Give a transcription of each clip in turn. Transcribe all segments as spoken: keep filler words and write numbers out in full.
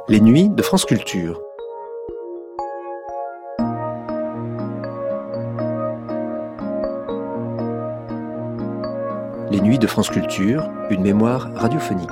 Les nuits de France Culture. Les nuits de France Culture, une mémoire radiophonique.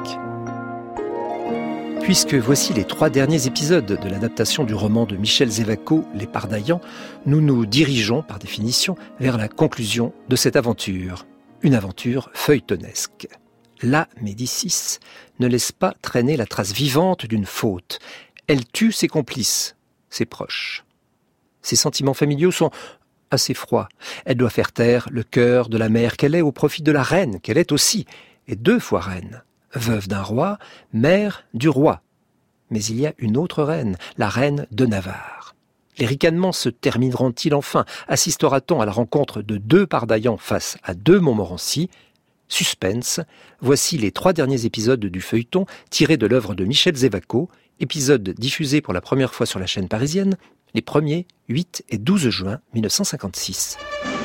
Puisque voici les trois derniers épisodes de l'adaptation du roman de Michel Zévaco, Les Pardaillans, nous nous dirigeons, par définition, vers la conclusion de cette aventure. Une aventure feuilletonesque. La Médicis ne laisse pas traîner la trace vivante d'une faute. Elle tue ses complices, ses proches. Ses sentiments familiaux sont assez froids. Elle doit faire taire le cœur de la mère qu'elle est au profit de la reine qu'elle est aussi, et deux fois reine. Veuve d'un roi, mère du roi. Mais il y a une autre reine, la reine de Navarre. Les ricanements se termineront-ils enfin? Assistera-t-on à la rencontre de deux Pardaillans face à deux Montmorency? Suspense, voici les trois derniers épisodes du feuilleton tirés de l'œuvre de Michel Zévaco, épisodes diffusés pour la première fois sur la chaîne parisienne les premiers, huit et douze juin mille neuf cent cinquante-six.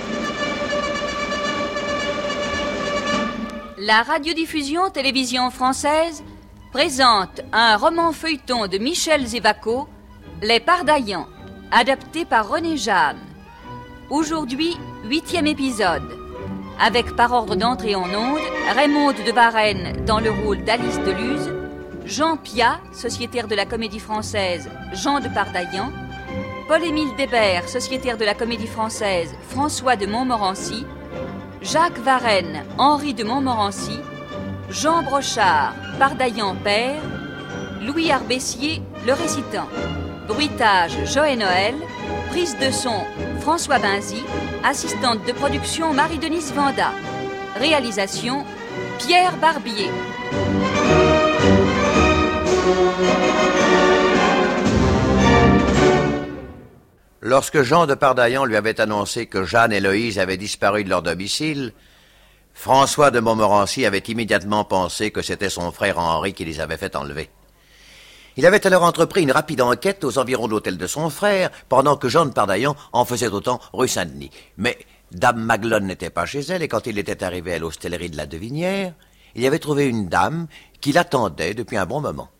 La radiodiffusion télévision française présente un roman feuilleton de Michel Zévaco, Les Pardaillans, adapté par René Jeanne. Aujourd'hui, huitième épisode. Avec par ordre d'entrée en onde, Raymonde de Varenne dans le rôle d'Alice de Luz, Jean Piat, sociétaire de la Comédie Française, Jean de Pardaillan, Paul-Émile Débert, sociétaire de la Comédie Française, François de Montmorency, Jacques Varenne, Henri de Montmorency, Jean Brochard, Pardaillan père, Louis Arbessier, le récitant. Bruitage, Joël Noël. Prise de son, François Binzy. Assistante de production, Marie-Denise Vanda. Réalisation, Pierre Barbier. Lorsque Jean de Pardaillan lui avait annoncé que Jeanne et Loïse avaient disparu de leur domicile, François de Montmorency avait immédiatement pensé que c'était son frère Henri qui les avait fait enlever. Il avait alors entrepris une rapide enquête aux environs de l'hôtel de son frère, pendant que Jean de Pardaillan en faisait autant rue Saint-Denis. Mais Dame Maglone n'était pas chez elle, et quand il était arrivé à l'hostellerie de la Devinière, il y avait trouvé une dame qui l'attendait depuis un bon moment.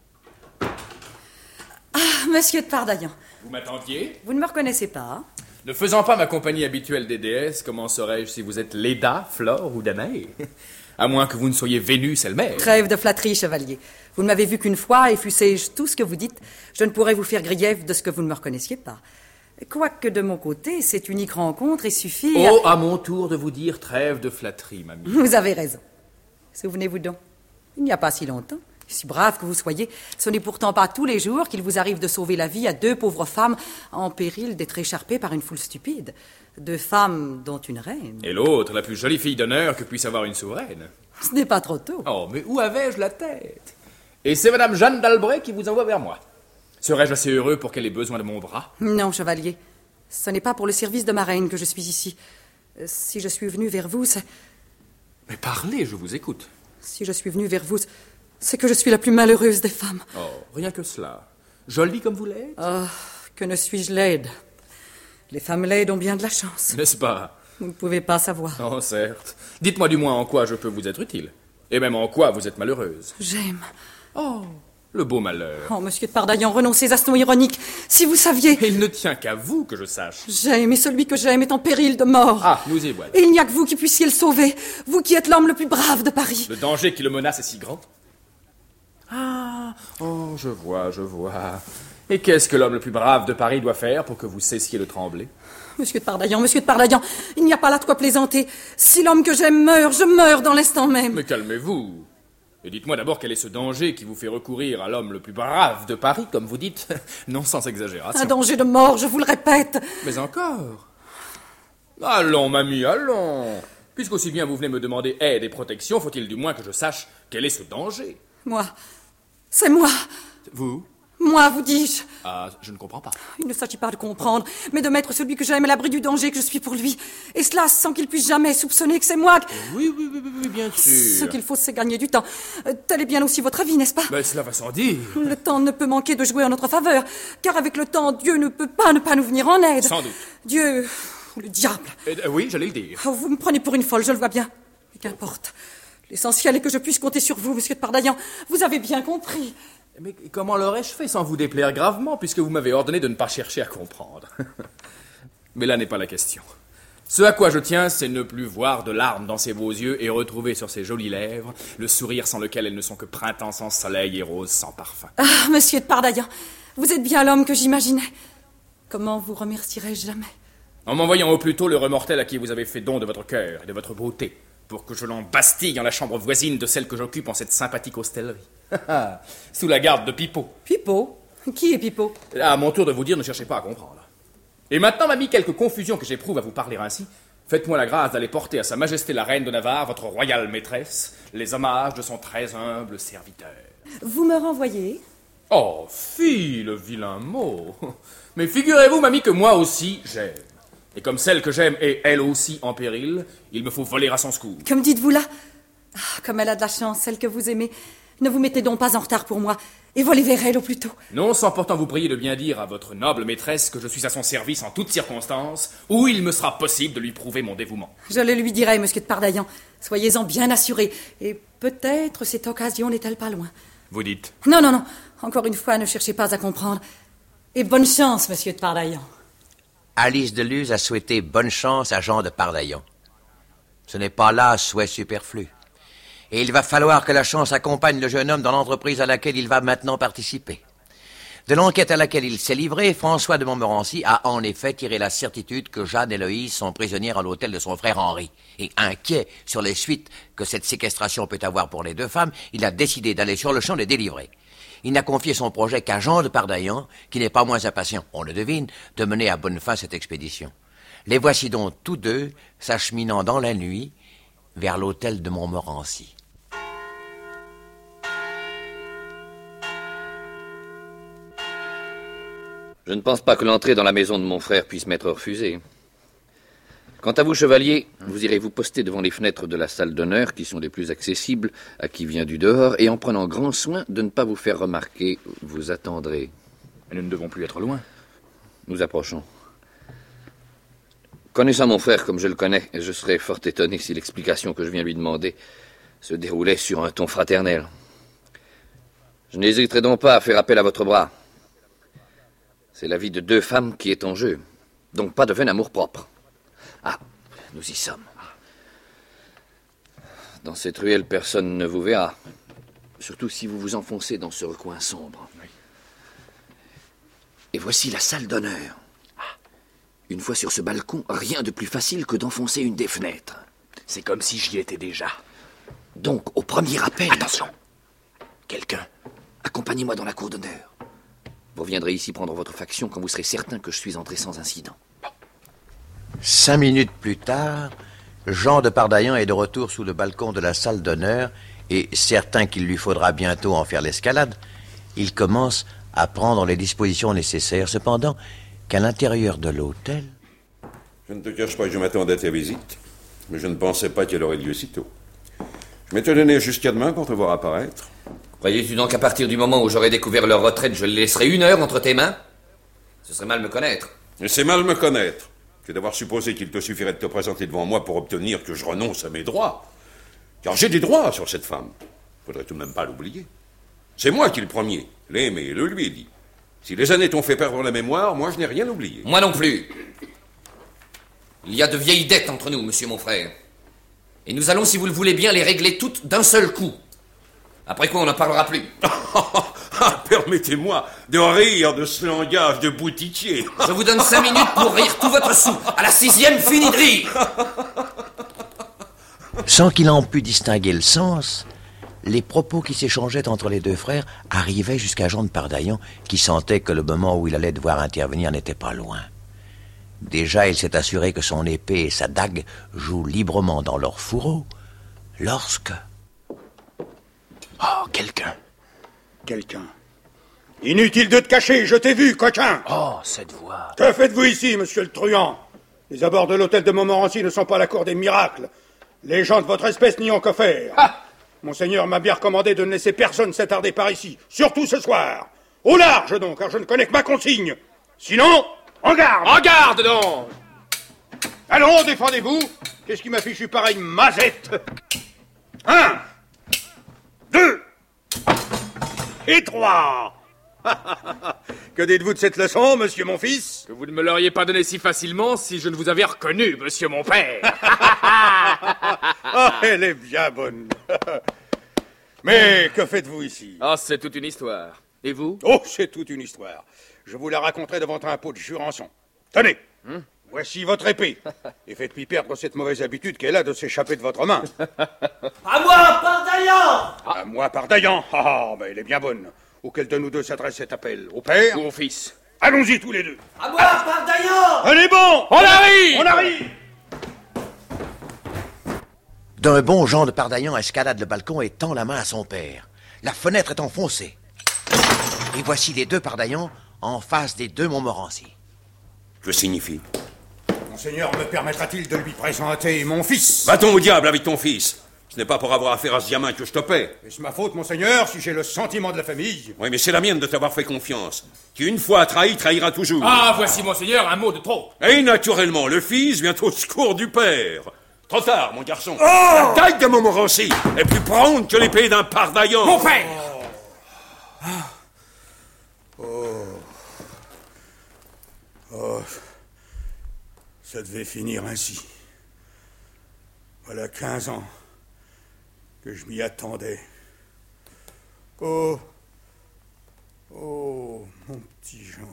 Ah, monsieur de Pardaillan. Vous m'attendiez? Vous ne me reconnaissez pas, hein? Ne faisant pas ma compagnie habituelle des déesses, comment saurais-je si vous êtes Léda, Flore ou Danaé? À moins que vous ne soyez Vénus elle-même. Trêve de flatterie, chevalier. Vous ne m'avez vu qu'une fois, et fussé-je tout ce que vous dites, je ne pourrais vous faire grief de ce que vous ne me reconnaissiez pas. Quoique de mon côté, cette unique rencontre ait suffi Oh, à... à mon tour de vous dire trêve de flatterie, mamie. Vous avez raison. Souvenez-vous donc, il n'y a pas si longtemps, si brave que vous soyez, ce n'est pourtant pas tous les jours qu'il vous arrive de sauver la vie à deux pauvres femmes en péril d'être écharpées par une foule stupide. Deux femmes dont une reine. Et l'autre, la plus jolie fille d'honneur que puisse avoir une souveraine. Ce n'est pas trop tôt. Oh, mais où avais-je la tête? Et c'est Madame Jeanne d'Albret qui vous envoie vers moi. Serais-je assez heureux pour qu'elle ait besoin de mon bras? Non, chevalier. Ce n'est pas pour le service de ma reine que je suis ici. Si je suis venu vers vous, c'est... Mais parlez, je vous écoute. Si je suis venu vers vous, c'est que je suis la plus malheureuse des femmes. Oh, rien que cela. Jolie comme vous l'êtes? Oh, que ne suis-je laide. Les femmes laides ont bien de la chance. N'est-ce pas? Vous ne pouvez pas savoir. Oh, certes. Dites-moi du moins en quoi je peux vous être utile. Et même en quoi vous êtes malheureuse. J'aime. Oh, le beau malheur. Oh, monsieur de Pardaillan, renoncez à ce ton ironique. Si vous saviez... Il ne tient qu'à vous que je sache. J'aime, et celui que j'aime est en péril de mort. Ah, nous y voilà. Et il n'y a que vous qui puissiez le sauver. Vous qui êtes l'homme le plus brave de Paris. Le danger qui le menace est si grand. Ah, oh, je vois, je vois. Et qu'est-ce que l'homme le plus brave de Paris doit faire pour que vous cessiez de trembler? Monsieur de Pardaillan, monsieur de Pardaillan, il n'y a pas là de quoi plaisanter. Si l'homme que j'aime meurt, je meurs dans l'instant même. Mais calmez-vous. Et dites-moi d'abord quel est ce danger qui vous fait recourir à l'homme le plus brave de Paris, comme vous dites, non sans exagération. Un danger de mort, je vous le répète. Mais encore. Allons, mamie, allons. Puisqu'aussi bien vous venez me demander aide et protection, faut-il du moins que je sache quel est ce danger? Moi, c'est moi. Vous? Moi, vous dis-je. Ah, je ne comprends pas. Il ne s'agit pas de comprendre, mais de mettre celui que j'aime à l'abri du danger que je suis pour lui. Et cela sans qu'il puisse jamais soupçonner que c'est moi que... Oui, oui, oui, oui, oui, bien sûr. Ce qu'il faut, c'est gagner du temps. Euh, tel est bien aussi votre avis, n'est-ce pas? Mais cela va sans dire. Le temps ne peut manquer de jouer en notre faveur, car avec le temps, Dieu ne peut pas ne pas nous venir en aide. Sans doute. Dieu... le diable. Euh, oui, j'allais le dire. Oh, vous me prenez pour une folle, je le vois bien. Mais qu'importe. L'essentiel est que je puisse compter sur vous, monsieur de Pardaillan. Vous avez bien compris. Mais comment l'aurais-je fait sans vous déplaire gravement, puisque vous m'avez ordonné de ne pas chercher à comprendre? Mais là n'est pas la question. Ce à quoi je tiens, c'est ne plus voir de larmes dans ces beaux yeux et retrouver sur ces jolies lèvres le sourire sans lequel elles ne sont que printemps sans soleil et rose sans parfum. Ah, monsieur de Pardaillan, vous êtes bien l'homme que j'imaginais. Comment vous remercierai-je jamais? En m'envoyant au plus tôt le remortel à qui vous avez fait don de votre cœur et de votre beauté, pour que je l'embastille en la chambre voisine de celle que j'occupe en cette sympathique hostellerie. Sous la garde de Pipeau. Pipeau? Qui est Pipeau? À mon tour de vous dire, ne cherchez pas à comprendre. Et maintenant, mamie, quelque confusion que j'éprouve à vous parler ainsi, faites-moi la grâce d'aller porter à sa majesté la reine de Navarre, votre royale maîtresse, les hommages de son très humble serviteur. Vous me renvoyez? Oh, fi, le vilain mot. Mais figurez-vous, mamie, que moi aussi, j'aime. Et comme celle que j'aime est, elle aussi, en péril, il me faut voler à son secours. Comme dites-vous là? Ah, comme elle a de la chance, celle que vous aimez. Ne vous mettez donc pas en retard pour moi, et volez vers elle au plus tôt. Non, sans pourtant vous prier de bien dire à votre noble maîtresse que je suis à son service en toutes circonstances, où il me sera possible de lui prouver mon dévouement. Je le lui dirai, monsieur de Pardaillan. Soyez-en bien assuré, et peut-être cette occasion n'est-elle pas loin. Vous dites? Non, non, non. Encore une fois, ne cherchez pas à comprendre. Et bonne chance, monsieur de Pardaillan. Alice de Luz a souhaité bonne chance à Jean de Pardaillan. Ce n'est pas là un souhait superflu. Et il va falloir que la chance accompagne le jeune homme dans l'entreprise à laquelle il va maintenant participer. De l'enquête à laquelle il s'est livré, François de Montmorency a en effet tiré la certitude que Jeanne et Loïse sont prisonnières à l'hôtel de son frère Henri. Et inquiet sur les suites que cette séquestration peut avoir pour les deux femmes, il a décidé d'aller sur le champ les délivrer. Il n'a confié son projet qu'à Jean de Pardaillan, qui n'est pas moins impatient, on le devine, de mener à bonne fin cette expédition. Les voici donc tous deux s'acheminant dans la nuit vers l'hôtel de Montmorency. Je ne pense pas que l'entrée dans la maison de mon frère puisse m'être refusée. Quant à vous, chevalier, vous irez vous poster devant les fenêtres de la salle d'honneur, qui sont les plus accessibles à qui vient du dehors, et en prenant grand soin de ne pas vous faire remarquer, vous attendrez. Mais nous ne devons plus être loin. Nous approchons. Connaissant mon frère comme je le connais, je serais fort étonné si l'explication que je viens lui demander se déroulait sur un ton fraternel. Je n'hésiterai donc pas à faire appel à votre bras. C'est la vie de deux femmes qui est en jeu, donc pas de vain amour-propre. Ah, nous y sommes. Dans cette ruelle, personne ne vous verra, surtout si vous vous enfoncez dans ce recoin sombre. Oui. Et voici la salle d'honneur. Une fois sur ce balcon, rien de plus facile que d'enfoncer une des fenêtres. C'est comme si j'y étais déjà. Donc, au premier appel... Attention! Quelqu'un. Accompagnez-moi dans la cour d'honneur. Vous viendrez ici prendre votre faction quand vous serez certain que je suis entré sans incident. Cinq minutes plus tard, Jean de Pardaillan est de retour sous le balcon de la salle d'honneur et, certain qu'il lui faudra bientôt en faire l'escalade, il commence à prendre les dispositions nécessaires. Cependant, qu'à l'intérieur de l'hôtel... Je ne te cache pas que je m'attendais à ta visite, mais je ne pensais pas qu'elle aurait lieu si tôt. Je m'étais donné jusqu'à demain pour te voir apparaître. Croyais-tu donc qu'à partir du moment où j'aurais découvert leur retraite, je les laisserais une heure entre tes mains? Ce serait mal me connaître. Et c'est mal me connaître que d'avoir supposé qu'il te suffirait de te présenter devant moi pour obtenir que je renonce à mes droits. Car j'ai des droits sur cette femme. Faudrait tout de même pas l'oublier. C'est moi qui le premier l'ai aimé et le lui ai dit. Si les années t'ont fait perdre la mémoire, moi je n'ai rien oublié. Moi non plus. Il y a de vieilles dettes entre nous, monsieur mon frère. Et nous allons, si vous le voulez bien, les régler toutes d'un seul coup. Après quoi, on n'en parlera plus. Permettez-moi de rire de ce langage de boutiquier. Je vous donne cinq minutes pour rire tout votre sou. À la sixième, fini de rire. Sans qu'il en pût distinguer le sens, les propos qui s'échangeaient entre les deux frères arrivaient jusqu'à Jean de Pardaillan, qui sentait que le moment où il allait devoir intervenir n'était pas loin. Déjà, il s'est assuré que son épée et sa dague jouent librement dans leur fourreau, lorsque... Oh, quelqu'un. Quelqu'un. Inutile de te cacher, je t'ai vu, coquin. Oh, cette voix. Que faites-vous ici, monsieur le truand? Les abords de l'hôtel de Montmorency ne sont pas la cour des miracles. Les gens de votre espèce n'y ont qu'à faire. Ah, Monseigneur m'a bien recommandé de ne laisser personne s'attarder par ici, surtout ce soir. Au large, donc, car je ne connais que ma consigne. Sinon, en garde. En garde, donc. Allons, défendez-vous. Qu'est-ce qui m'a fichu pareille mazette? Un. Deux. étroit. Que dites-vous de cette leçon, monsieur mon fils? Que vous ne me l'auriez pas donné si facilement si je ne vous avais reconnu, monsieur mon père. Oh, elle est bien bonne. Mais que faites-vous ici? Ah, c'est toute une histoire. Et vous? Oh, c'est toute une histoire. Je vous la raconterai devant un pot de Jurançon. Tenez, hum? Voici votre épée. Et faites-lui perdre cette mauvaise habitude qu'elle a de s'échapper de votre main. À moi, Pardaillan! À moi, Pardaillan. Ah, mais elle est bien bonne. Auquel de nous deux s'adresse cet appel? Au père ou au fils? Allons-y tous les deux. À moi, Pardaillan! Allez, bon! On arrive! On arrive! D'un bond, Jean de Pardaillan escalade le balcon et tend la main à son père. La fenêtre est enfoncée. Et voici les deux Pardaillan en face des deux Montmorency. Que signifie? Monseigneur me permettra-t-il de lui présenter mon fils? Va-t'en au diable avec ton fils. Ce n'est pas pour avoir affaire à ce diamant que je te paie. Est-ce ma faute, monseigneur, si j'ai le sentiment de la famille? Oui, mais c'est la mienne de t'avoir fait confiance. Qui une fois trahi, trahira toujours. Ah, voici, monseigneur, un mot de trop. Et naturellement, le fils vient au secours du père. Trop tard, mon garçon. Oh, la taille de Montmorency est plus prompte que l'épée d'un Pardaillan. Mon père! Oh. Oh. Oh. Ça devait finir ainsi. Voilà quinze ans que je m'y attendais. Oh, oh, mon petit Jean.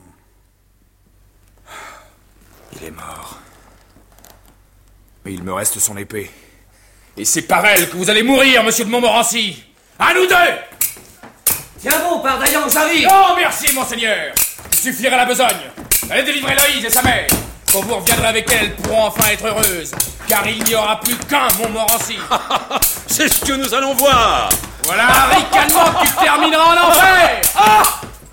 Il est mort. Mais il me reste son épée. Et c'est par elle que vous allez mourir, monsieur de Montmorency. À nous deux! Tiens bon, Pardaillan, j'arrive! Non, merci, monseigneur. Il suffirait la besogne. Allez délivrer Loïse et sa mère. Quand vous reviendrez avec elle, pourront enfin être heureuses. Car il n'y aura plus qu'un Montmorency. C'est ce que nous allons voir. Voilà un ricanement qui terminera en enfer. Ah!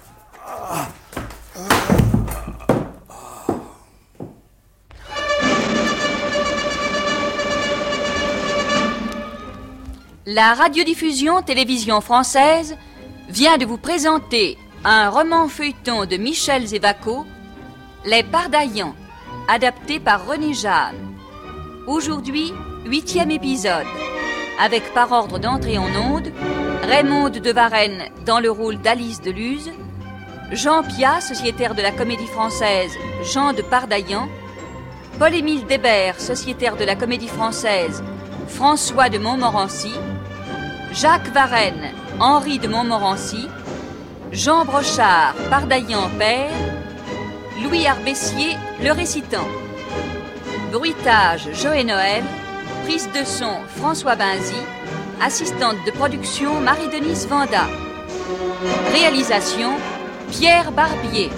La radiodiffusion télévision française vient de vous présenter un roman feuilleton de Michel Zévaco, Les Pardaillans, adapté par René Jeanne. Aujourd'hui, huitième épisode, avec par ordre d'entrée en onde, Raymonde de Varenne dans le rôle d'Alice de Luz, Jean Piat, sociétaire de la Comédie Française, Jean de Pardaillan, Paul-Émile Débert, sociétaire de la Comédie Française, François de Montmorency, Jacques Varenne, Henri de Montmorency, Jean Brochard, Pardaillan père, Louis Arbessier, le récitant. Bruitage, Joël Noël. Prise de son, François Binzy. Assistante de production, Marie-Denise Vanda. Réalisation, Pierre Barbier.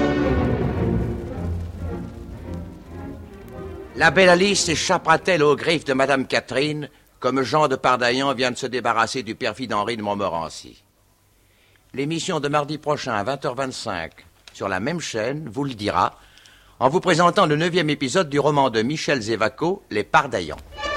La belle Alice échappera-t-elle aux griffes de Madame Catherine, comme Jean de Pardaillan vient de se débarrasser du perfide Henri de Montmorency? L'émission de mardi prochain à vingt heures vingt-cinq sur la même chaîne vous le dira, en vous présentant le neuvième épisode du roman de Michel Zévaco, Les Pardaillans.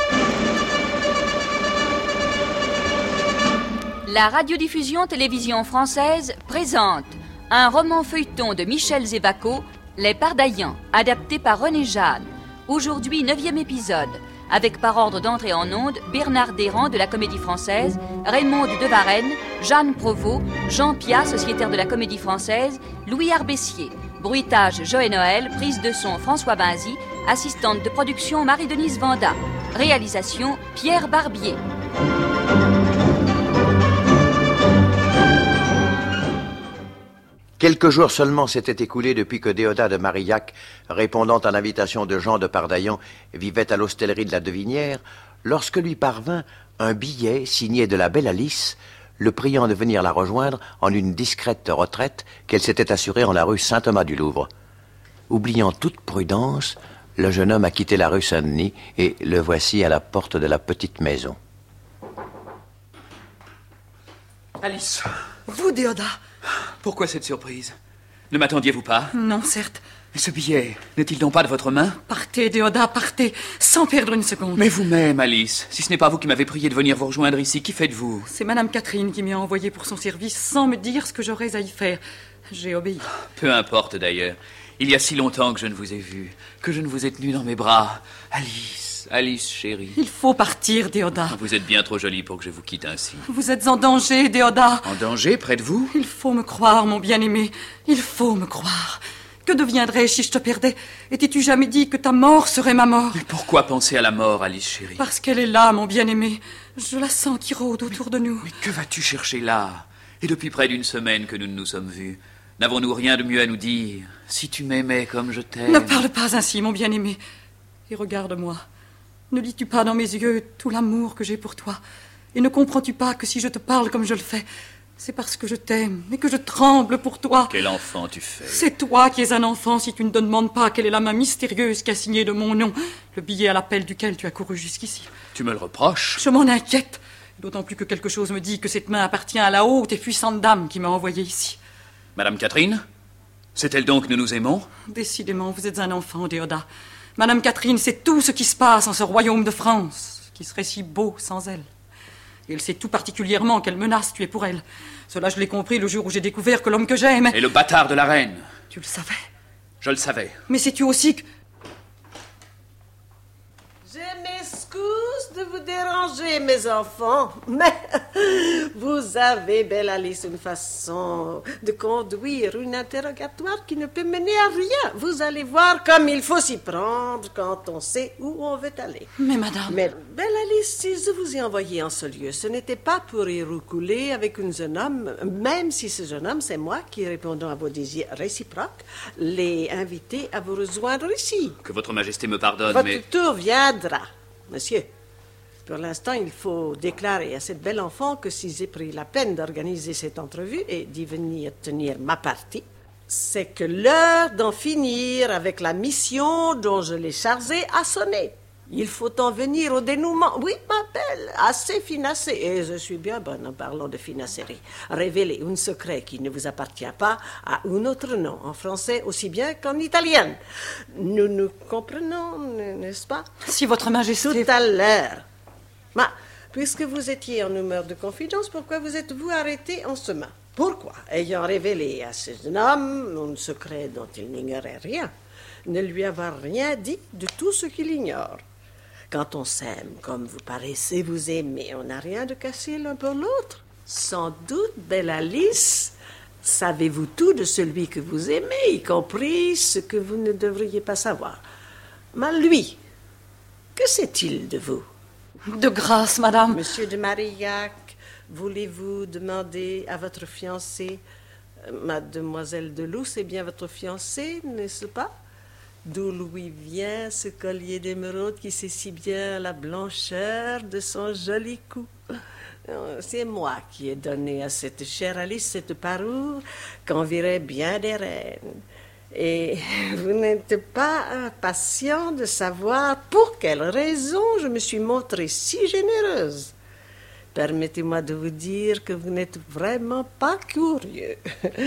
La radiodiffusion télévision française présente un roman feuilleton de Michel Zévaco, Les Pardaillans, adapté par René Jeanne. Aujourd'hui, neuvième épisode, avec par ordre d'entrée en onde, Bernard Desrands de la Comédie Française, Raymonde de Varenne, Jeanne Provost, Jean Piat, sociétaire de la Comédie Française, Louis Arbessier. Bruitage, Joël Noël. Prise de son, François Binzy. Assistante de production, Marie-Denise Vanda. Réalisation, Pierre Barbier. Quelques jours seulement s'étaient écoulés depuis que Déodat de Marillac, répondant à l'invitation de Jean de Pardaillan, vivait à l'hostellerie de la Devinière, lorsque lui parvint un billet signé de la belle Alice, le priant de venir la rejoindre en une discrète retraite qu'elle s'était assurée en la rue Saint-Thomas-du-Louvre. Oubliant toute prudence, le jeune homme a quitté la rue Saint-Denis et le voici à la porte de la petite maison. Alice. Vous, Déodat? Pourquoi cette surprise? Ne m'attendiez-vous pas? Non, certes. Mais ce billet, n'est-il donc pas de votre main? Partez, Déodat, partez, sans perdre une seconde. Mais vous-même, Alice, si ce n'est pas vous qui m'avez prié de venir vous rejoindre ici, qui faites-vous? C'est Madame Catherine qui m'a envoyé pour son service sans me dire ce que j'aurais à y faire. J'ai obéi. Peu importe d'ailleurs. Il y a si longtemps que je ne vous ai vu, que je ne vous ai tenu dans mes bras. Alice. Alice, Alice, chérie. Il faut partir, Déodat. Vous êtes bien trop jolie pour que je vous quitte ainsi. Vous êtes en danger, Déodat. En danger, près de vous? Il faut me croire, mon bien-aimé. Il faut me croire. Que deviendrais-je si je te perdais? Et t'es-tu jamais dit que ta mort serait ma mort? Mais pourquoi penser à la mort, Alice, chérie? Parce qu'elle est là, mon bien-aimé. Je la sens qui rôde autour de nous. Mais que vas-tu chercher là? Et depuis près d'une semaine que nous ne nous sommes vus, n'avons-nous rien de mieux à nous dire? Si tu m'aimais comme je t'aime... Ne parle pas ainsi, mon bien-aimé. Et regarde-moi. Ne lis-tu pas dans mes yeux tout l'amour que j'ai pour toi? Et ne comprends-tu pas que si je te parle comme je le fais, c'est parce que je t'aime et que je tremble pour toi? Quel enfant tu fais? C'est toi qui es un enfant si tu ne te demandes pas quelle est la main mystérieuse qui a signé de mon nom le billet à l'appel duquel tu as couru jusqu'ici. Tu me le reproches? Je m'en inquiète. D'autant plus que quelque chose me dit que cette main appartient à la haute et puissante dame qui m'a envoyé ici. Madame Catherine? C'est elle donc que nous nous aimons? Décidément, vous êtes un enfant, Déodat. Madame Catherine sait tout ce qui se passe en ce royaume de France, qui serait si beau sans elle. Et elle sait tout particulièrement quelle menace tu es pour elle. Cela, je l'ai compris le jour où j'ai découvert que l'homme que j'aime... Et le bâtard de la reine. Tu le savais? Je le savais. Mais sais-tu aussi que... Je m'excuse de vous déranger, mes enfants, mais vous avez, belle Alice, une façon de conduire un interrogatoire qui ne peut mener à rien. Vous allez voir comme il faut s'y prendre quand on sait où on veut aller. Mais madame... Mais, belle Alice, si je vous ai envoyé en ce lieu, ce n'était pas pour y roucouler avec un jeune homme, même si ce jeune homme, c'est moi qui, répondant à vos désirs réciproques, l'ai invité à vous rejoindre ici. Que votre majesté me pardonne, Votre mais... tour viendra. Monsieur, pour l'instant, il faut déclarer à cette belle enfant que si j'ai pris la peine d'organiser cette entrevue et d'y venir tenir ma partie, c'est que l'heure d'en finir avec la mission dont je l'ai chargée a sonné. Il faut en venir au dénouement. Oui, ma belle, assez finassé. Et je suis bien bonne en parlant de finasserie. Révéler un secret qui ne vous appartient pas à un autre nom, en français aussi bien qu'en italien. Nous nous comprenons, n'est-ce pas? Si votre majesté... Tout à l'heure. Mais, puisque vous étiez en humeur de confidence, pourquoi vous êtes-vous arrêté en chemin? Pourquoi, ayant révélé à ce jeune homme un secret dont il n'ignorait rien, ne lui avoir rien dit de tout ce qu'il ignore? Quand on s'aime, comme vous paraissez vous aimer, on n'a rien de caché l'un pour l'autre. Sans doute, belle Alice, savez-vous tout de celui que vous aimez, y compris ce que vous ne devriez pas savoir. Mais lui, que sait-il de vous? De grâce, madame. Monsieur de Marillac, voulez-vous demander à votre fiancée, mademoiselle de Lou, c'est bien votre fiancée, n'est-ce pas? D'où lui vient ce collier d'émeraude qui sait si bien la blancheur de son joli cou. C'est moi qui ai donné à cette chère Alice cette parure qu'enviraient bien des reines. Et vous n'êtes pas impatient de savoir pour quelle raison je me suis montrée si généreuse. Permettez-moi de vous dire que vous n'êtes vraiment pas curieux.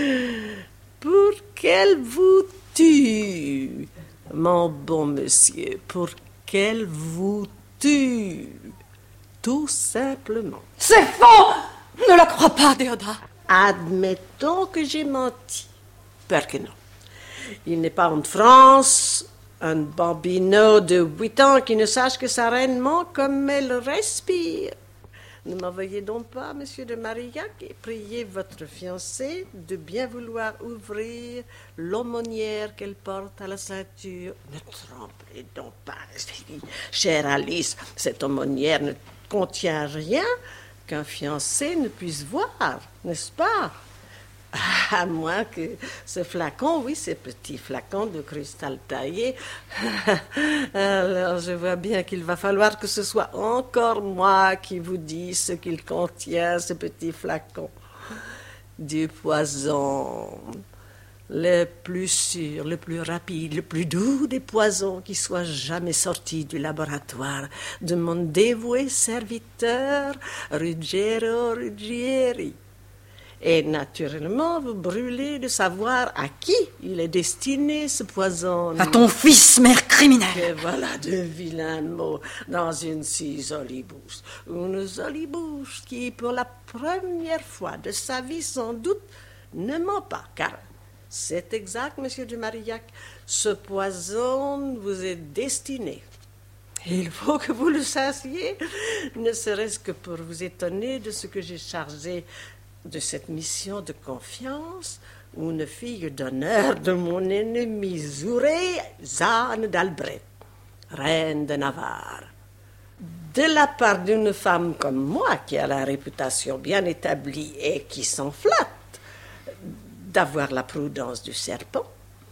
Pour qu'elle vous tue, mon bon monsieur, pour qu'elle vous tue, tout simplement. C'est faux! Ne la crois pas, Déodat. Admettons que j'ai menti. Peur que non. Il n'est pas en France un bambino de huit ans qui ne sache que sa reine ment comme elle respire. Ne m'envoyez donc pas, monsieur de Marillac, et priez votre fiancée de bien vouloir ouvrir l'aumônière qu'elle porte à la ceinture. Ne tremblez donc pas, chère Alice, cette aumônière ne contient rien qu'un fiancé ne puisse voir, n'est-ce pas? À moins que ce flacon, oui, ce petit flacon de cristal taillé. Alors, je vois bien qu'il va falloir que ce soit encore moi qui vous dise ce qu'il contient, ce petit flacon. Du poison, le plus sûr, le plus rapide, le plus doux des poisons qui soit jamais sorti du laboratoire de mon dévoué serviteur, Ruggiero Ruggieri. Et naturellement, vous brûlez de savoir à qui il est destiné ce poison. À ton fils, mère criminelle. Et voilà de vilains mots dans une si jolie bouche. Une jolie bouche qui, pour la première fois de sa vie, sans doute, ne ment pas. Car c'est exact, monsieur de Marillac, ce poison vous est destiné. Il faut que vous le sachiez, ne serait-ce que pour vous étonner de ce que j'ai chargé de cette mission de confiance, une fille d'honneur de mon ennemi Zouré, Jeanne d'Albret, reine de Navarre. De la part d'une femme comme moi, qui a la réputation bien établie et qui s'en flatte d'avoir la prudence du serpent,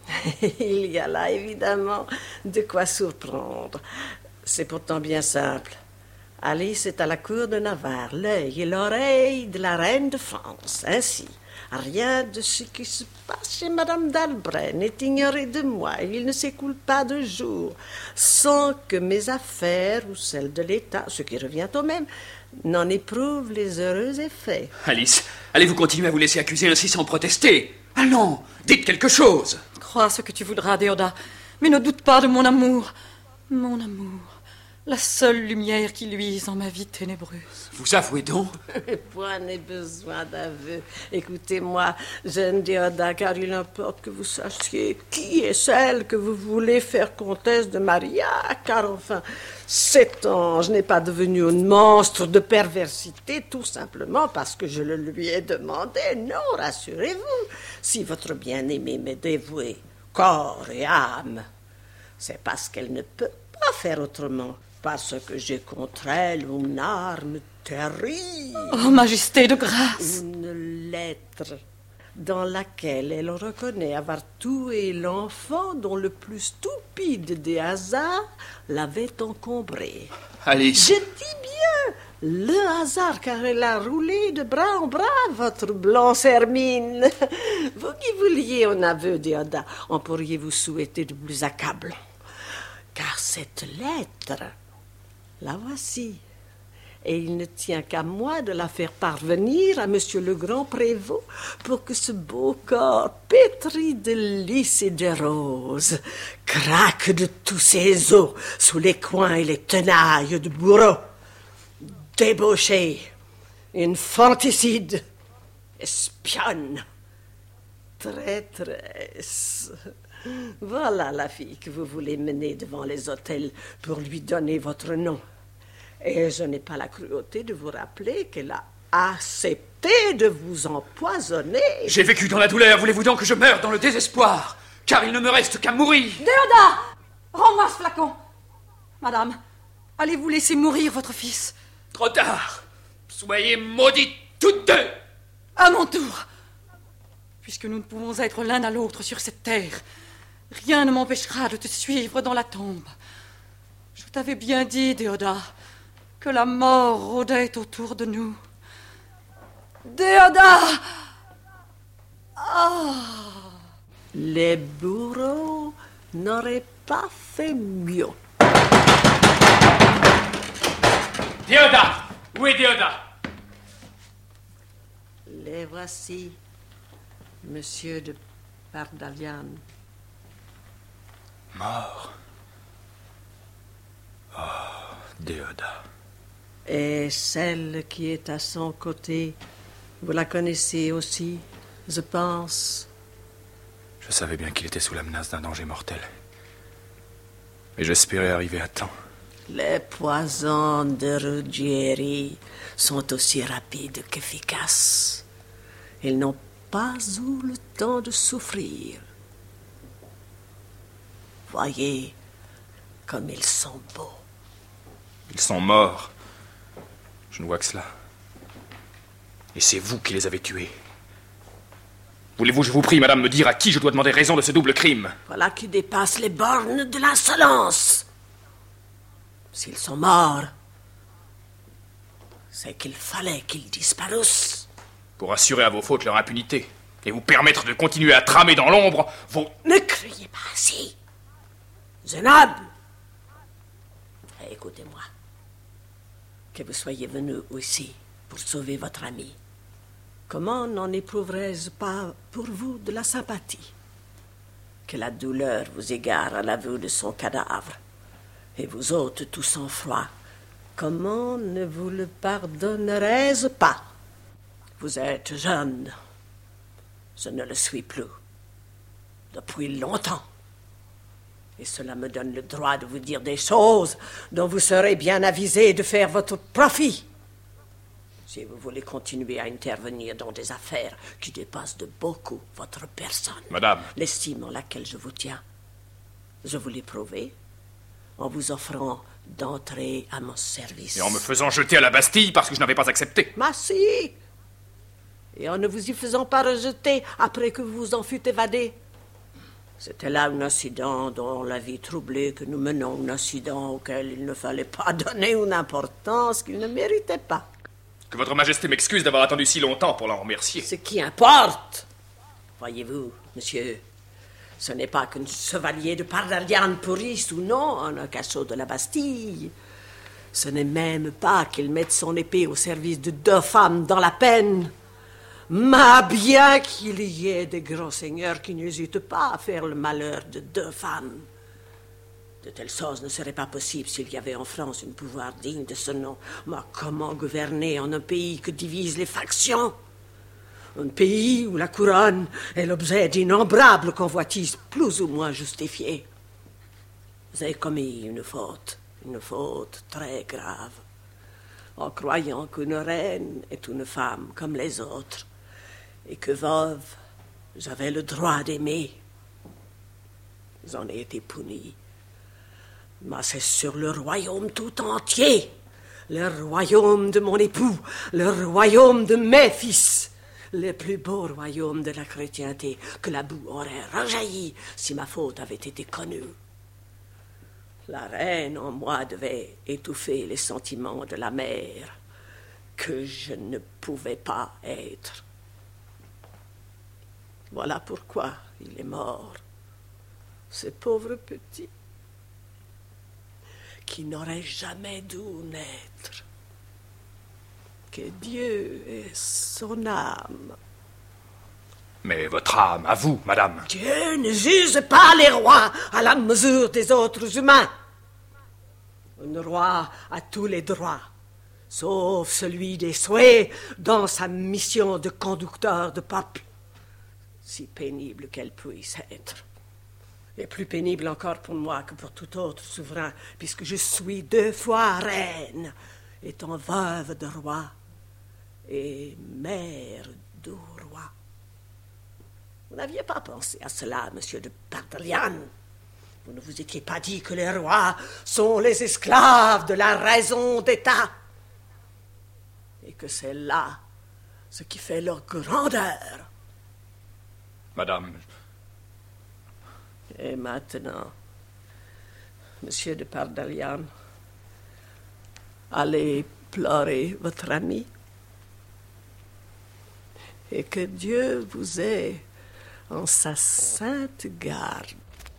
il y a là évidemment de quoi surprendre. C'est pourtant bien simple. Alice est à la cour de Navarre, l'œil et l'oreille de la reine de France. Ainsi, rien de ce qui se passe chez Madame d'Albret n'est ignoré de moi. Il ne s'écoule pas de jour sans que mes affaires ou celles de l'État, ce qui revient au même, n'en éprouvent les heureux effets. Alice, allez-vous continuer à vous laisser accuser ainsi sans protester? Allons, dites quelque chose. Crois ce que tu voudras, Déodat, mais ne doute pas de mon amour. Mon amour, la seule lumière qui luise dans ma vie ténébreuse. Vous avouez donc? Point n'est besoin d'aveu. Écoutez-moi, jeune Déodat, car il importe que vous sachiez qui est celle que vous voulez faire comtesse de Marillac, car enfin, cet ange n'est pas devenu un monstre de perversité tout simplement parce que je le lui ai demandé. Non, rassurez-vous, si votre bien-aimée m'est dévouée, corps et âme, c'est parce qu'elle ne peut pas faire autrement. Parce que j'ai contre elle une arme terrible. Oh, Majesté de grâce! Une lettre dans laquelle elle reconnaît avoir tué l'enfant dont le plus stupide des hasards l'avait encombré. Alice. Je dis bien le hasard, car elle a roulé de bras en bras votre blanche Hermine. Vous qui vouliez un aveu, Déodat, en pourriez-vous souhaiter de plus accablant? Car cette lettre, la voici. Et il ne tient qu'à moi de la faire parvenir à monsieur le grand prévôt pour que ce beau corps pétri de lys et de roses craque de tous ses os sous les coins et les tenailles du bourreau. Débauchée, infanticide, espionne, traîtresse. Voilà la fille que vous voulez mener devant les autels pour lui donner votre nom. Et je n'ai pas la cruauté de vous rappeler qu'elle a accepté de vous empoisonner. J'ai vécu dans la douleur, voulez-vous donc que je meure dans le désespoir? Car il ne me reste qu'à mourir. Déodat! Rends-moi ce flacon! Madame, allez-vous laisser mourir votre fils? Trop tard. Soyez maudites toutes deux. À mon tour. Puisque nous ne pouvons être l'un à l'autre sur cette terre, rien ne m'empêchera de te suivre dans la tombe. Je t'avais bien dit, Déodat, que la mort rôdait autour de nous. Déodat! Ah! Les bourreaux n'auraient pas fait mieux. Déodat! Où est Déodat? Les voici, monsieur de Pardalian. Mort. Oh, Déodat. Et celle qui est à son côté, vous la connaissez aussi, je pense. Je savais bien qu'il était sous la menace d'un danger mortel. Mais j'espérais arriver à temps. Les poisons de Ruggieri sont aussi rapides qu'efficaces. Ils n'ont pas eu le temps de souffrir. Voyez comme ils sont beaux. Ils sont morts. Je ne vois que cela. Et c'est vous qui les avez tués. Voulez-vous, je vous prie, madame, me dire à qui je dois demander raison de ce double crime? Voilà qui dépasse les bornes de l'insolence. S'ils sont morts, c'est qu'il fallait qu'ils disparussent. Pour assurer à vos fautes leur impunité et vous permettre de continuer à tramer dans l'ombre vos... Ne criez pas ainsi. Zénobe. Écoutez-moi. Que vous soyez venu ici pour sauver votre ami, comment n'en éprouverais-je pas pour vous de la sympathie? Que la douleur vous égare à la vue de son cadavre et vous ôte tout sang-froid, comment ne vous le pardonnerais-je pas? Vous êtes jeune. Je ne le suis plus. Depuis longtemps. Et cela me donne le droit de vous dire des choses dont vous serez bien avisé de faire votre profit. Si vous voulez continuer à intervenir dans des affaires qui dépassent de beaucoup votre personne, Madame, l'estime en laquelle je vous tiens, je vous l'ai prouvé en vous offrant d'entrer à mon service. Et en me faisant jeter à la Bastille parce que je n'avais pas accepté. Mais si! Et en ne vous y faisant pas rejeter après que vous vous en fûtes évadé. C'était là un incident dont la vie troublée que nous menons, un incident auquel il ne fallait pas donner une importance qu'il ne méritait pas. Que votre Majesté m'excuse d'avoir attendu si longtemps pour l'en remercier. Ce qui importe, voyez-vous, monsieur, ce n'est pas qu'un chevalier de Pardalyan pourrisse ou non en un cachot de la Bastille. Ce n'est même pas qu'il mette son épée au service de deux femmes dans la peine. Mais bien qu'il y ait des grands seigneurs qui n'hésitent pas à faire le malheur de deux femmes. De telles choses ne seraient pas possibles s'il y avait en France un pouvoir digne de ce nom. Mais comment gouverner en un pays que divisent les factions? Un pays où la couronne est l'objet d'innombrables convoitises plus ou moins justifiées. Vous avez commis une faute, une faute très grave, en croyant qu'une reine est une femme comme les autres, et que veuve, j'avais le droit d'aimer. J'en ai été puni. Mais c'est sur le royaume tout entier, le royaume de mon époux, le royaume de mes fils, le plus beau royaume de la chrétienté, que la boue aurait rejailli si ma faute avait été connue. La reine en moi devait étouffer les sentiments de la mère que je ne pouvais pas être. Voilà pourquoi il est mort, ce pauvre petit, qui n'aurait jamais dû naître. Que Dieu ait son âme. Mais votre âme, à vous, madame. Dieu ne juge pas les rois à la mesure des autres humains. Un roi a tous les droits, sauf celui des souhaits dans sa mission de conducteur de peuple, si pénible qu'elle puisse être. Et plus pénible encore pour moi que pour tout autre souverain, puisque je suis deux fois reine, étant veuve de roi et mère du roi. Vous n'aviez pas pensé à cela, monsieur de Pardalyan. Vous ne vous étiez pas dit que les rois sont les esclaves de la raison d'État, et que c'est là ce qui fait leur grandeur. Madame... Et maintenant, monsieur de Pardalyan, allez pleurer votre ami, et que Dieu vous ait en sa sainte garde.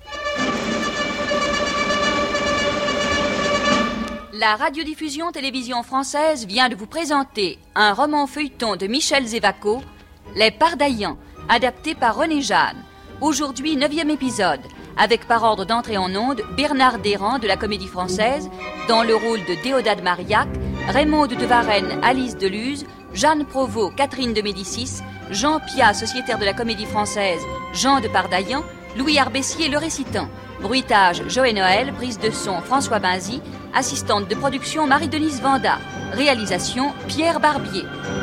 La radiodiffusion télévision française vient de vous présenter un roman feuilleton de Michel Zévaco, Les Pardaillans, adapté par René Jeanne. Aujourd'hui, neuvième épisode, avec par ordre d'entrée en onde Bernard Desrands de la Comédie Française, dans le rôle de Déodat Marillac, Raymonde de Varenne, Alice Deluse, Jeanne Provost, Catherine de Médicis, Jean Piat, sociétaire de la Comédie Française, Jean de Pardaillan, Louis Arbessier, le récitant. Bruitage, Joël Noël, prise de son, François Binzy, assistante de production, Marie-Denise Vanda, réalisation, Pierre Barbier.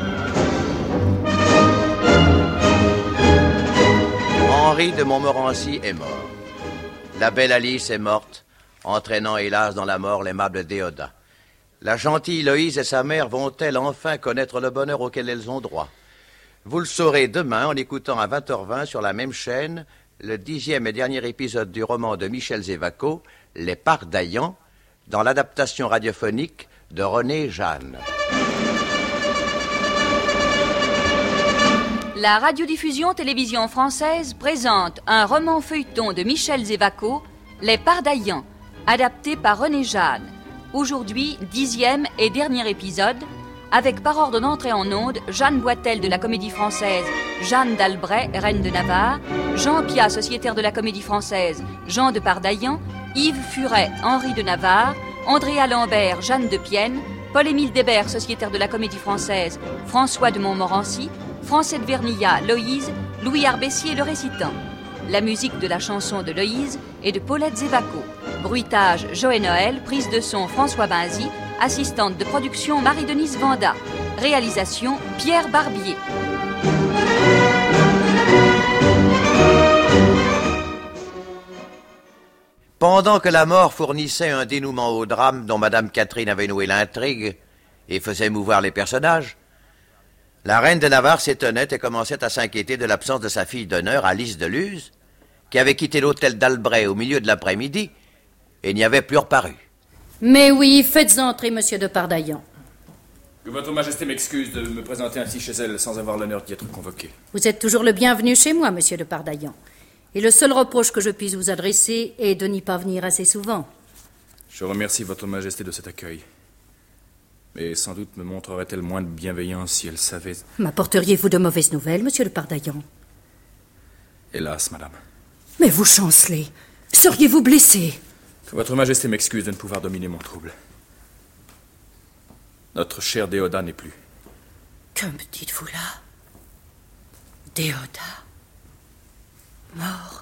Henri de Montmorency est mort. La belle Alice est morte, entraînant hélas dans la mort l'aimable Déodat. La gentille Loïse et sa mère vont-elles enfin connaître le bonheur auquel elles ont droit? Vous le saurez demain en écoutant à vingt heures vingt sur la même chaîne le dixième et dernier épisode du roman de Michel Zévaco, Les Pardaillans, dans l'adaptation radiophonique de René Jeanne. La radiodiffusion télévision française présente un roman feuilleton de Michel Zévaco, Les Pardaillans, adapté par René Jeanne. Aujourd'hui, dixième et dernier épisode, avec par ordre d'entrée en onde Jeanne Boitel de la Comédie Française, Jeanne d'Albret, reine de Navarre, Jean Piat, sociétaire de la Comédie Française, Jean de Pardaillan, Yves Furet, Henri de Navarre, Andréa Lambert, Jeanne de Pienne, Paul-Émile Débert, sociétaire de la Comédie Française, François de Montmorency, Francette Vernillat, Loïse, Louis Arbessier, le récitant. La musique de la chanson de Loïse et de Paulette Zévaco. Bruitage Joël Noël, prise de son François Binzy, assistante de production Marie-Denise Vanda. Réalisation Pierre Barbier. Pendant que la mort fournissait un dénouement au drame dont Madame Catherine avait noué l'intrigue et faisait mouvoir les personnages, la reine de Navarre s'étonnait et commençait à s'inquiéter de l'absence de sa fille d'honneur, Alice de Luz, qui avait quitté l'hôtel d'Albret au milieu de l'après-midi et n'y avait plus reparu. Mais oui, faites entrer, monsieur de Pardaillan. Que votre majesté m'excuse de me présenter ainsi chez elle sans avoir l'honneur d'y être convoqué. Vous êtes toujours le bienvenu chez moi, monsieur de Pardaillan. Et le seul reproche que je puisse vous adresser est de n'y pas venir assez souvent. Je remercie votre majesté de cet accueil. Mais sans doute me montrerait-elle moins de bienveillance si elle savait... M'apporteriez-vous de mauvaises nouvelles, monsieur de Pardaillan? Hélas, madame. Mais vous chancelez. Seriez-vous blessé? Que votre majesté m'excuse de ne pouvoir dominer mon trouble. Notre chère Déodat n'est plus. Que me dites-vous là? Déodat? Mort?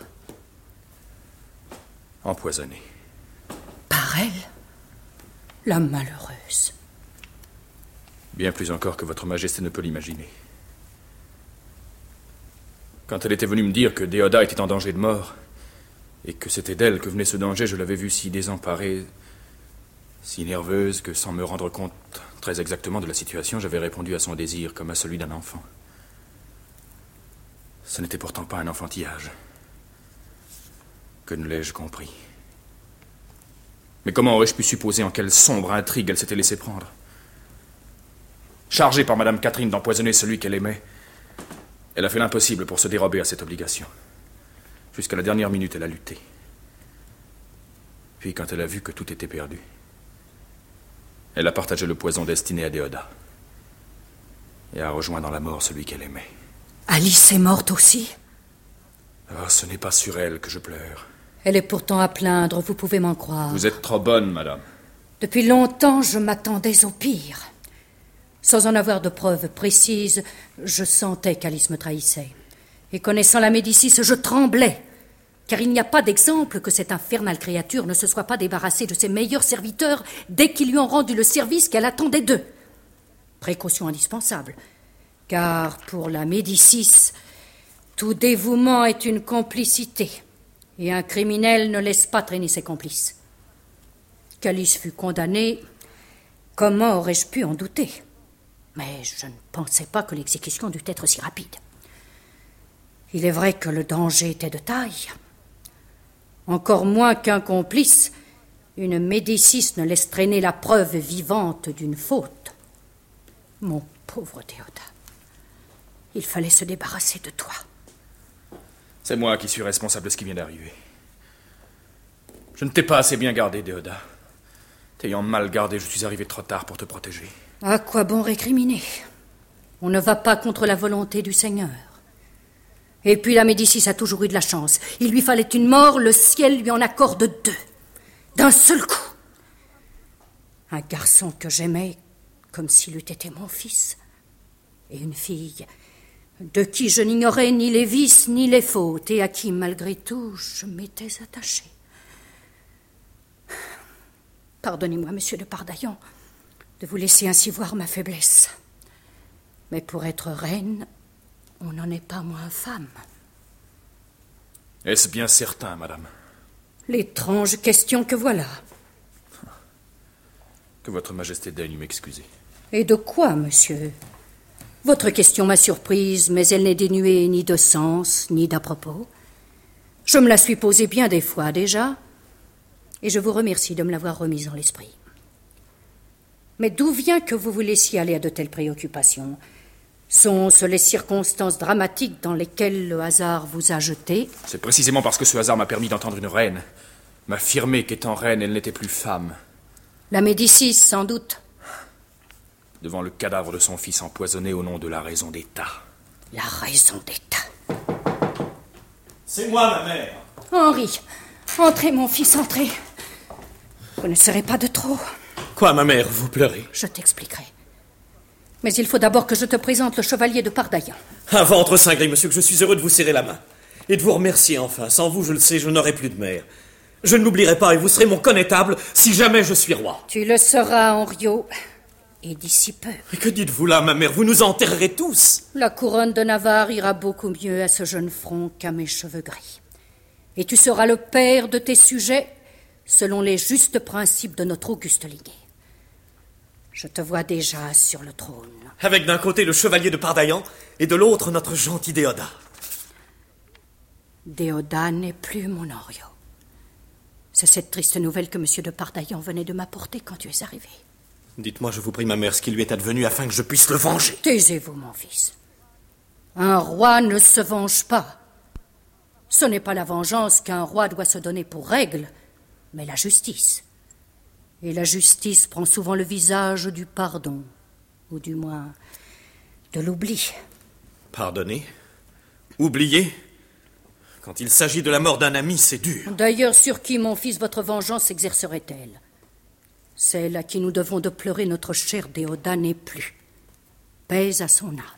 Empoisonnée. Par elle? La malheureuse. Bien plus encore que votre majesté ne peut l'imaginer. Quand elle était venue me dire que Déodat était en danger de mort, et que c'était d'elle que venait ce danger, je l'avais vue si désemparée, si nerveuse, que sans me rendre compte très exactement de la situation, j'avais répondu à son désir comme à celui d'un enfant. Ce n'était pourtant pas un enfantillage. Que ne l'ai-je compris? Mais comment aurais-je pu supposer en quelle sombre intrigue elle s'était laissée prendre? Chargée par Madame Catherine d'empoisonner celui qu'elle aimait, elle a fait l'impossible pour se dérober à cette obligation. Jusqu'à la dernière minute, elle a lutté. Puis, quand elle a vu que tout était perdu, elle a partagé le poison destiné à Déodat et a rejoint dans la mort celui qu'elle aimait. Alice est morte aussi? Oh, ce n'est pas sur elle que je pleure. Elle est pourtant à plaindre, vous pouvez m'en croire. Vous êtes trop bonne, madame. Depuis longtemps, je m'attendais au pire. Sans en avoir de preuves précises, je sentais qu'Alice me trahissait. Et connaissant la Médicis, je tremblais. Car il n'y a pas d'exemple que cette infernale créature ne se soit pas débarrassée de ses meilleurs serviteurs dès qu'ils lui ont rendu le service qu'elle attendait d'eux. Précaution indispensable. Car pour la Médicis, tout dévouement est une complicité. Et un criminel ne laisse pas traîner ses complices. Qu'Alice fût condamnée, comment aurais-je pu en douter? Mais je ne pensais pas que l'exécution dût être si rapide. Il est vrai que le danger était de taille. Encore moins qu'un complice, une Médicis ne laisse traîner la preuve vivante d'une faute. Mon pauvre Déodat, il fallait se débarrasser de toi. C'est moi qui suis responsable de ce qui vient d'arriver. Je ne t'ai pas assez bien gardé, Déodat. T'ayant mal gardé, je suis arrivé trop tard pour te protéger. À quoi bon récriminer? On ne va pas contre la volonté du Seigneur. Et puis la Médicis a toujours eu de la chance. Il lui fallait une mort, le ciel lui en accorde deux. D'un seul coup. Un garçon que j'aimais comme s'il eût été mon fils. Et une fille de qui je n'ignorais ni les vices ni les fautes, et à qui, malgré tout, je m'étais attachée. Pardonnez-moi, monsieur de Pardaillan, de vous laisser ainsi voir ma faiblesse. Mais pour être reine, on n'en est pas moins femme. Est-ce bien certain, madame? L'étrange question que voilà. Que votre majesté daigne m'excuser. Et de quoi, monsieur? Votre question m'a surprise, mais elle n'est dénuée ni de sens, ni d'à propos. Je me la suis posée bien des fois déjà, et je vous remercie de me l'avoir remise en l'esprit. Mais d'où vient que vous vous laissiez aller à de telles préoccupations? Sont-ce les circonstances dramatiques dans lesquelles le hasard vous a jeté? C'est précisément parce que ce hasard m'a permis d'entendre une reine m'affirmer qu'étant reine, elle n'était plus femme. La Médicis, sans doute. Devant le cadavre de son fils empoisonné au nom de la raison d'État. La raison d'État. C'est moi, ma mère. Henri, entrez, mon fils, entrez. Vous ne serez pas de trop. Quoi, ma mère, vous pleurez? Je t'expliquerai. Mais il faut d'abord que je te présente le chevalier de Pardaillan. À ventre cinglé, monsieur, que je suis heureux de vous serrer la main. et de vous remercier enfin. Sans vous, je le sais, je n'aurai plus de mère. Je ne l'oublierai pas et vous serez mon connétable si jamais je suis roi. Tu le seras, Henriot, et d'ici peu. Mais que dites-vous là, ma mère? Vous nous enterrerez tous. La couronne de Navarre ira beaucoup mieux à ce jeune front qu'à mes cheveux gris. Et tu seras le père de tes sujets selon les justes principes de notre auguste lignée. Je te vois déjà sur le trône. Avec d'un côté le chevalier de Pardaillan et de l'autre notre gentil Déodat. Déodat n'est plus mon Henriot. C'est cette triste nouvelle que M. de Pardaillan venait de m'apporter quand tu es arrivé. Dites-moi, je vous prie, ma mère, ce qui lui est advenu afin que je puisse le venger. Taisez-vous, mon fils. Un roi ne se venge pas. Ce n'est pas la vengeance qu'un roi doit se donner pour règle, mais la justice. Et la justice prend souvent le visage du pardon, ou du moins de l'oubli. Pardonner? Oublier? Quand il s'agit de la mort d'un ami, c'est dur. D'ailleurs, sur qui, mon fils, votre vengeance s'exercerait-elle? Celle à qui nous devons de pleurer notre cher Déodat n'est plus. Paix à son âme.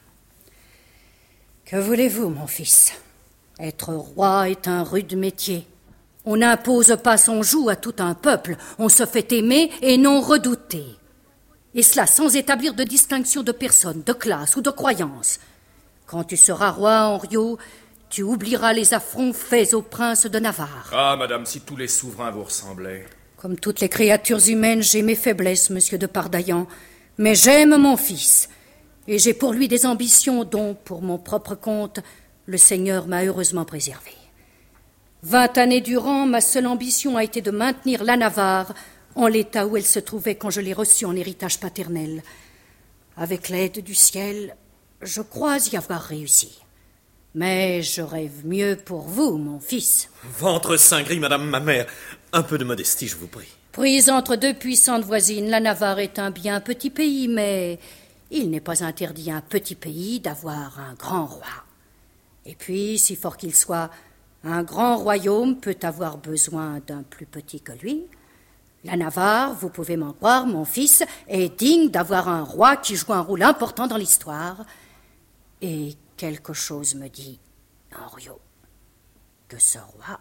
Que voulez-vous, mon fils? Être roi est un rude métier. On n'impose pas son joug à tout un peuple. On se fait aimer et non redouter. Et cela sans établir de distinction de personne, de classe ou de croyance. Quand tu seras roi, Henriot, tu oublieras les affronts faits au prince de Navarre. Ah, madame, si tous les souverains vous ressemblaient. Comme toutes les créatures humaines, j'ai mes faiblesses, monsieur de Pardaillan. Mais j'aime mon fils. Et j'ai pour lui des ambitions dont, pour mon propre compte, le Seigneur m'a heureusement préservé. Vingt années durant, ma seule ambition a été de maintenir la Navarre en l'état où elle se trouvait quand je l'ai reçue en héritage paternel. Avec l'aide du ciel, je crois y avoir réussi. Mais je rêve mieux pour vous, mon fils. Ventre saint gris, madame ma mère. Un peu de modestie, je vous prie. Prise entre deux puissantes voisines, la Navarre est un bien petit pays, mais il n'est pas interdit à un petit pays d'avoir un grand roi. Et puis, si fort qu'il soit, un grand royaume peut avoir besoin d'un plus petit que lui. La Navarre, vous pouvez m'en croire, mon fils, est digne d'avoir un roi qui joue un rôle important dans l'histoire. Et quelque chose me dit, Henriot, que ce roi,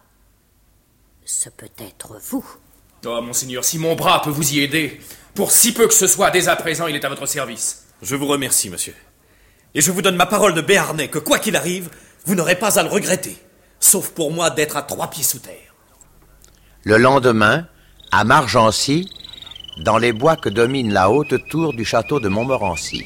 ce peut être vous. Oh, monseigneur, si mon bras peut vous y aider, pour si peu que ce soit, dès à présent, il est à votre service. Je vous remercie, monsieur. Et je vous donne ma parole de Béarnais que, quoi qu'il arrive, vous n'aurez pas à le regretter, sauf pour moi d'être à trois pieds sous terre. Le lendemain, à Margency, dans les bois que domine la haute tour du château de Montmorency.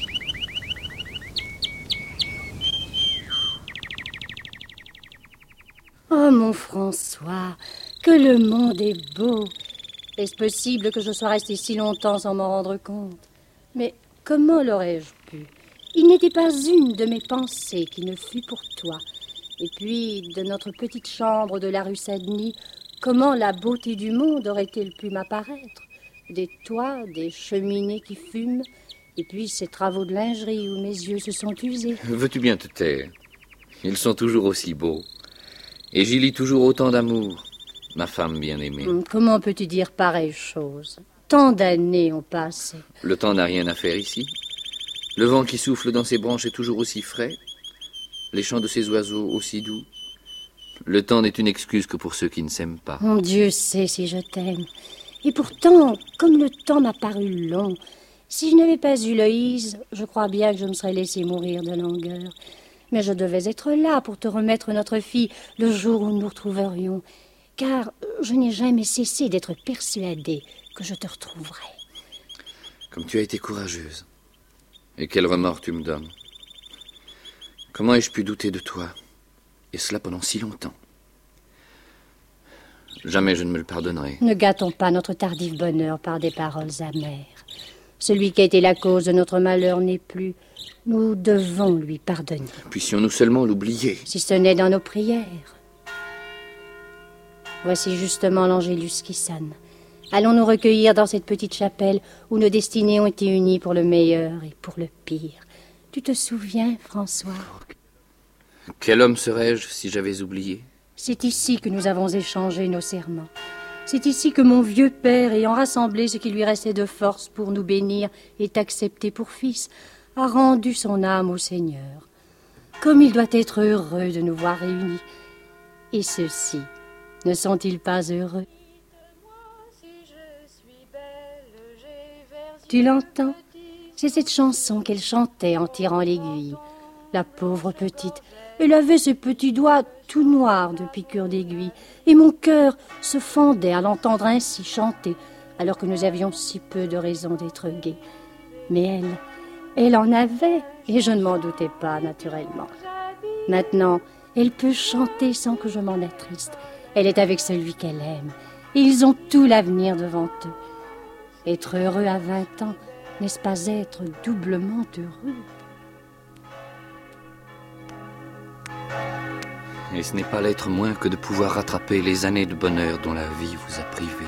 Oh, mon François, que le monde est beau. Est-ce possible que je sois restée si longtemps sans m'en rendre compte? Mais comment l'aurais-je pu? Il n'était pas une de mes pensées qui ne fût pour toi. Et puis, de notre petite chambre de la rue Saint-Denis, comment la beauté du monde aurait-elle pu m'apparaître? Des toits, des cheminées qui fument, et puis ces travaux de lingerie où mes yeux se sont usés. Veux-tu bien te taire? Ils sont toujours aussi beaux. Et j'y lis toujours autant d'amour, ma femme bien-aimée. Comment peux-tu dire pareille chose? Tant d'années ont passé. Le temps n'a rien à faire ici. Le vent qui souffle dans ses branches est toujours aussi frais. Les chants de ces oiseaux aussi doux. Le temps n'est une excuse que pour ceux qui ne s'aiment pas. Mon Dieu sait si je t'aime. Et pourtant, comme le temps m'a paru long, si je n'avais pas eu Loïse, je crois bien que je me serais laissé mourir de langueur. Mais je devais être là pour te remettre notre fille le jour où nous nous retrouverions. Car je n'ai jamais cessé d'être persuadée que je te retrouverais. Comme tu as été courageuse. Et quel remords tu me donnes. Comment ai-je pu douter de toi? Et cela pendant si longtemps. Jamais je ne me le pardonnerai. Ne gâtons pas notre tardif bonheur par des paroles amères. Celui qui a été la cause de notre malheur n'est plus. Nous devons lui pardonner. Puissions-nous seulement l'oublier. Si ce n'est dans nos prières. Voici justement l'Angélus qui sonne. Allons nous recueillir dans cette petite chapelle où nos destinées ont été unies pour le meilleur et pour le pire. Tu te souviens, François? Quel homme serais-je si j'avais oublié? C'est ici que nous avons échangé nos serments. C'est ici que mon vieux père, ayant rassemblé ce qui lui restait de force pour nous bénir et t'accepter pour fils, a rendu son âme au Seigneur. Comme il doit être heureux de nous voir réunis. et ceux-ci, ne sont-ils pas heureux? Tu l'entends? C'est cette chanson qu'elle chantait en tirant l'aiguille. La pauvre petite, elle avait ses petits doigts tout noirs de piqûres d'aiguille, et mon cœur se fendait à l'entendre ainsi chanter, alors que nous avions si peu de raison d'être gais. Mais elle, elle en avait, et je ne m'en doutais pas, naturellement. Maintenant, elle peut chanter sans que je m'en attriste. Elle est avec celui qu'elle aime, et ils ont tout l'avenir devant eux. Être heureux à vingt ans, n'est-ce pas être doublement heureux? Et ce n'est pas l'être moins que de pouvoir rattraper les années de bonheur dont la vie vous a privé.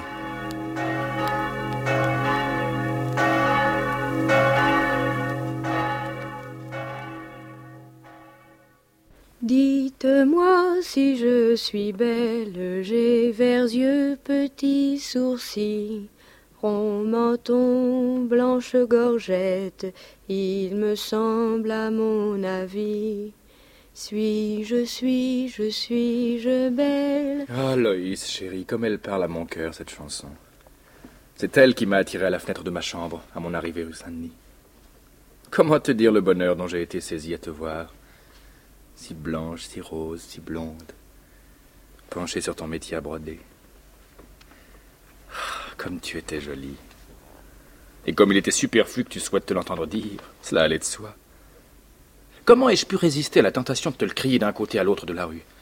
Dites-moi si je suis belle, j'ai vers yeux, petits sourcils, rond menton, blanche gorgette, il me semble à mon avis. Suis-je, suis-je, suis-je belle? Ah, Loïs, chérie, comme elle parle à mon cœur, cette chanson. C'est elle qui m'a attiré à la fenêtre de ma chambre, à mon arrivée rue Saint-Denis. Comment te dire le bonheur dont j'ai été saisi à te voir? Si blanche, si rose, si blonde, penchée sur ton métier à broder. Ah, comme tu étais jolie. Et comme il était superflu que tu souhaites te l'entendre dire, cela allait de soi. Comment ai-je pu résister à la tentation de te le crier d'un côté à l'autre de la rue?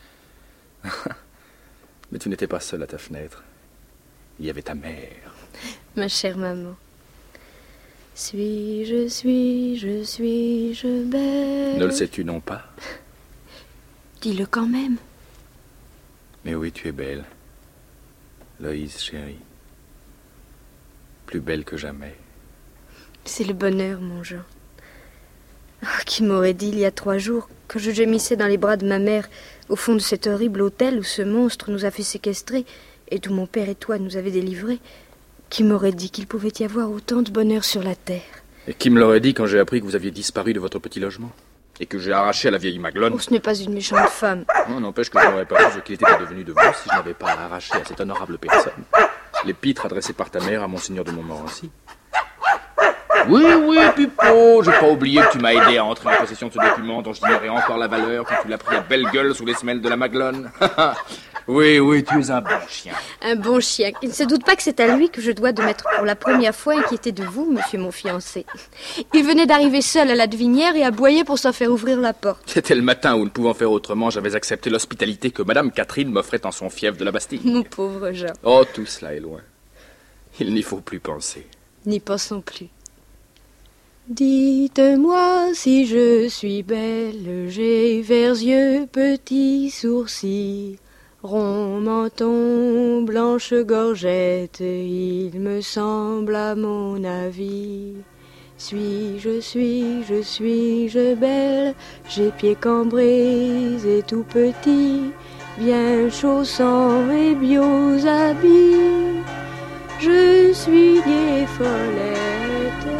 Mais tu n'étais pas seule à ta fenêtre. Il y avait ta mère. Ma chère maman. Suis-je, suis-je, suis-je belle? Ne le sais-tu non pas? Dis-le quand même. Mais oui, tu es belle. Loïs, chérie. Plus belle que jamais. C'est le bonheur, mon Jean. Oh, qui m'aurait dit il y a trois jours que je gémissais dans les bras de ma mère au fond de cet horrible hôtel où ce monstre nous a fait séquestrer et d'où mon père et toi nous avaient délivrés, qui m'aurait dit qu'il pouvait y avoir autant de bonheur sur la terre? Et qui me l'aurait dit quand j'ai appris que vous aviez disparu de votre petit logement et que j'ai arraché à la vieille Maglone? Oh, ce n'est pas une méchante femme. Non, n'empêche que je n'aurais pas vu ce qu'il était devenu de vous si je n'avais pas arraché à cette honorable personne l'épître adressée par ta mère à Monseigneur de Montmorency. Oui, oui, Pipo, j'ai pas oublié que tu m'as aidé à entrer en possession de ce document dont j'ignorais encore la valeur quand tu l'as pris à belle gueule sous les semelles de la Maglone. Oui, oui, tu es un bon chien. Un bon chien. Il ne se doute pas que c'est à lui que je dois de m'être pour la première fois inquiété de vous, monsieur mon fiancé. Il venait d'arriver seul à la devinière et aboyait pour s'en faire ouvrir la porte. C'était le matin où, ne pouvant faire autrement, j'avais accepté l'hospitalité que Madame Catherine m'offrait en son fief de la Bastille. Mon pauvre Jean. Oh, tout cela est loin. Il n'y faut plus penser. N'y pensons plus. Dites-moi si je suis belle, j'ai vers yeux, petits sourcils, rond menton, blanche gorgette, il me semble à mon avis. Suis-je, suis-je, suis-je belle, j'ai pieds cambrés et tout petits, bien chaussants et biaux habits. Je suis gaie follette.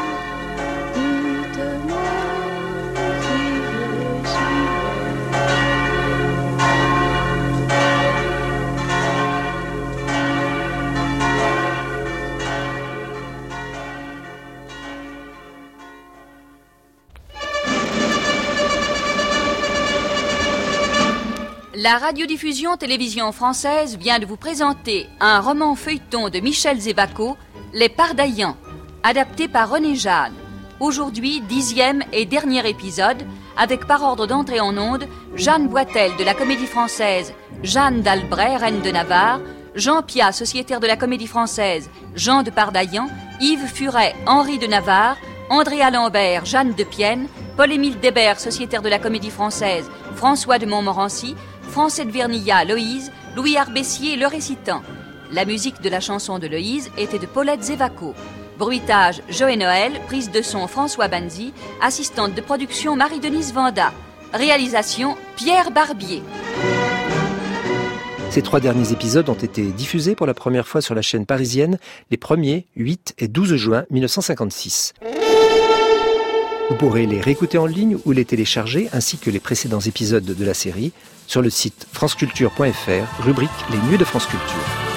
La radiodiffusion télévision française vient de vous présenter un roman feuilleton de Michel Zévaco, Les Pardaillants, adapté par René Jeanne. Aujourd'hui, dixième et dernier épisode, avec par ordre d'entrée en onde, Jeanne Boitel de la Comédie Française, Jeanne d'Albret, reine de Navarre, Jean Piat, sociétaire de la Comédie Française, Jean de Pardaillan, Yves Furet, Henri de Navarre, Andréa Lambert, Jeanne de Pienne, Paul-Émile Débert, sociétaire de la Comédie Française, François de Montmorency, Francette Vernillat, Loïse, Louis Arbessier, le récitant. La musique de la chanson de Loïse était de Paulette Zévaco. Bruitage, Joël Noël, prise de son François Banzi, assistante de production Marie-Denise Vanda. Réalisation Pierre Barbier. Ces trois derniers épisodes ont été diffusés pour la première fois sur la chaîne parisienne les premiers, huit et douze juin mille neuf cent cinquante-six. Vous pourrez les réécouter en ligne ou les télécharger, ainsi que les précédents épisodes de la série, sur le site franceculture point f r, rubrique Les Nuits de France Culture.